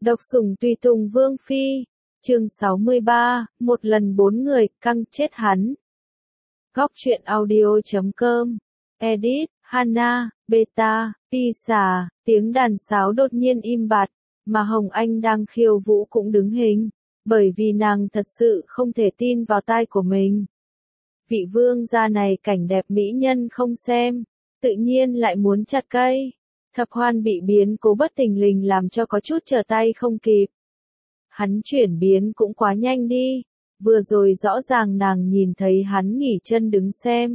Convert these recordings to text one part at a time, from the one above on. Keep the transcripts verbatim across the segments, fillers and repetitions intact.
Độc sủng tùy tùng Vương Phi, chương sáu mươi ba, một lần bốn người, căng chết hắn. Góc truyện audio chấm com, edit, Hana, Beta, Pisa, tiếng đàn sáo đột nhiên im bặt, mà Hồng Anh đang khiêu vũ cũng đứng hình, bởi vì nàng thật sự không thể tin vào tai của mình. Vị vương gia này cảnh đẹp mỹ nhân không xem, tự nhiên lại muốn chặt cây. Thập Hoan bị biến cố bất thình lình làm cho có chút trở tay không kịp. Hắn chuyển biến cũng quá nhanh đi, vừa rồi rõ ràng nàng nhìn thấy hắn nghỉ chân đứng xem.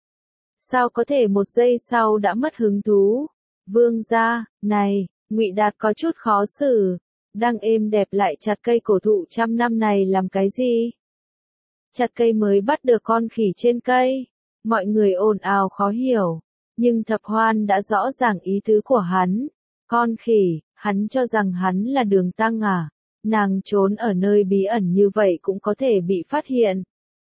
Sao có thể một giây sau đã mất hứng thú? Vương gia, này, Ngụy Đạt có chút khó xử, đang êm đẹp lại chặt cây cổ thụ trăm năm này làm cái gì? Chặt cây mới bắt được con khỉ trên cây, mọi người ồn ào khó hiểu. Nhưng Thập Hoan đã rõ ràng ý tứ của hắn. Con khỉ, hắn cho rằng hắn là Đường Tăng à? Nàng trốn ở nơi bí ẩn như vậy cũng có thể bị phát hiện.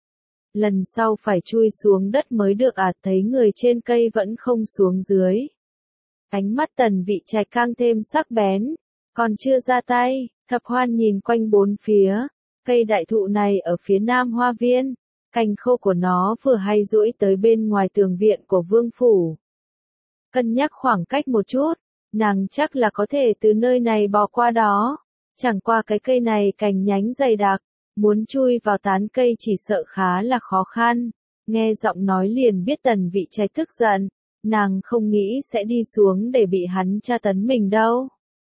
Lần sau phải chui xuống đất mới được à? Thấy người trên cây vẫn không xuống dưới. Ánh mắt Tần Vị Trạch càng thêm sắc bén. Còn chưa ra tay, Thập Hoan nhìn quanh bốn phía. Cây đại thụ này ở phía nam hoa viên. Cành khô của nó vừa hay duỗi tới bên ngoài tường viện của vương phủ. Cân nhắc khoảng cách một chút, nàng chắc là có thể từ nơi này bò qua đó. Chẳng qua cái cây này cành nhánh dày đặc, muốn chui vào tán cây chỉ sợ khá là khó khăn. Nghe giọng nói liền biết Tần Vị Trạch tức giận, nàng không nghĩ sẽ đi xuống để bị hắn tra tấn mình đâu.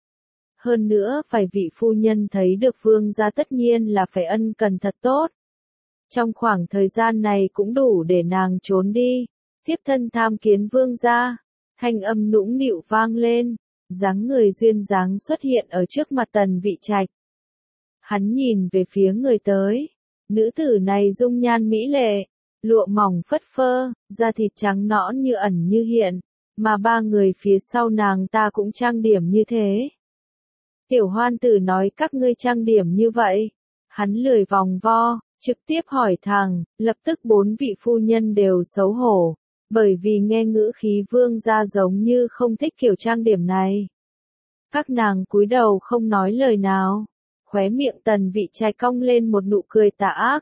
Hơn nữa phải vị phu nhân thấy được vương gia tất nhiên là phải ân cần thật tốt. Trong khoảng thời gian này cũng đủ để nàng trốn đi, tiếp thân tham kiến vương gia, thanh âm nũng nịu vang lên, dáng người duyên dáng xuất hiện ở trước mặt Tần Vị Trạch. Hắn nhìn về phía người tới, nữ tử này dung nhan mỹ lệ, lụa mỏng phất phơ, da thịt trắng nõn như ẩn như hiện, mà ba người phía sau nàng ta cũng trang điểm như thế. Tiểu Hoan tử nói các ngươi trang điểm như vậy, hắn lười vòng vo. Trực tiếp hỏi thẳng, lập tức bốn vị phu nhân đều xấu hổ, bởi vì nghe ngữ khí vương gia giống như không thích kiểu trang điểm này. Các nàng cúi đầu không nói lời nào, khóe miệng Tần Vị Trạch cong lên một nụ cười tà ác.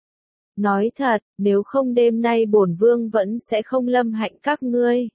Nói thật, nếu không đêm nay bổn vương vẫn sẽ không lâm hạnh các ngươi.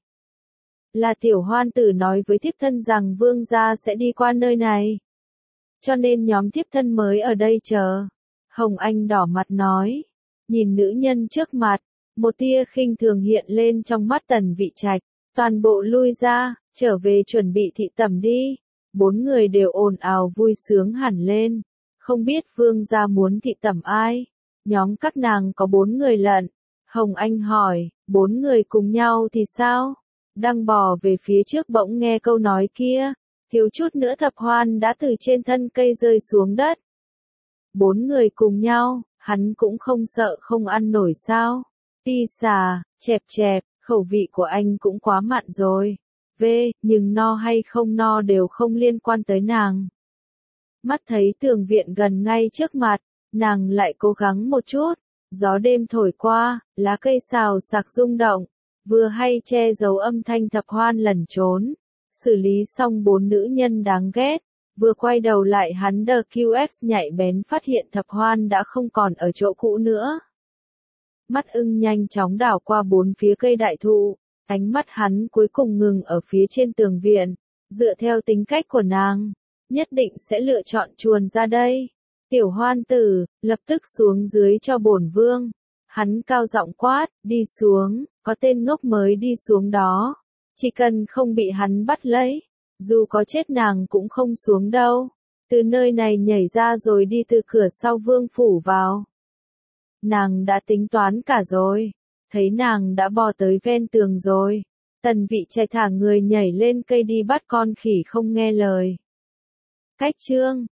Là Tiểu Hoan tử nói với thiếp thân rằng vương gia sẽ đi qua nơi này. Cho nên nhóm thiếp thân mới ở đây chờ. Hồng Anh đỏ mặt nói, nhìn nữ nhân trước mặt, một tia khinh thường hiện lên trong mắt Tần Vị Trạch, toàn bộ lui ra, trở về chuẩn bị thị tẩm đi. Bốn người đều ồn ào vui sướng hẳn lên, không biết vương gia muốn thị tẩm ai. Nhóm các nàng có bốn người lận. Hồng Anh hỏi, bốn người cùng nhau thì sao? Đang bò về phía trước bỗng nghe câu nói kia, thiếu chút nữa Thập Hoan đã từ trên thân cây rơi xuống đất. Bốn người cùng nhau, hắn cũng không sợ không ăn nổi sao. Pisa, chẹp chẹp, khẩu vị của anh cũng quá mặn rồi. V, nhưng no hay không no đều không liên quan tới nàng. Mắt thấy tường viện gần ngay trước mặt, nàng lại cố gắng một chút. Gió đêm thổi qua, lá cây xào xạc rung động, vừa hay che giấu âm thanh Thập Hoan lẩn trốn. Xử lý xong bốn nữ nhân đáng ghét. Vừa quay đầu lại hắn đờ quy ét nhạy bén phát hiện Thập Hoan đã không còn ở chỗ cũ nữa. Mắt ưng nhanh chóng đảo qua bốn phía cây đại thụ, ánh mắt hắn cuối cùng ngừng ở phía trên tường viện, dựa theo tính cách của nàng, nhất định sẽ lựa chọn chuồn ra đây. Tiểu Hoan tử, lập tức xuống dưới cho bổn vương. Hắn cao giọng quát, đi xuống, có tên ngốc mới đi xuống đó. Chỉ cần không bị hắn bắt lấy. Dù có chết nàng cũng không xuống đâu. Từ nơi này nhảy ra rồi đi từ cửa sau vương phủ vào. Nàng đã tính toán cả rồi. Thấy nàng đã bò tới ven tường rồi. Tần Vị Trạch thả người nhảy lên cây đi bắt con khỉ không nghe lời. Cách chương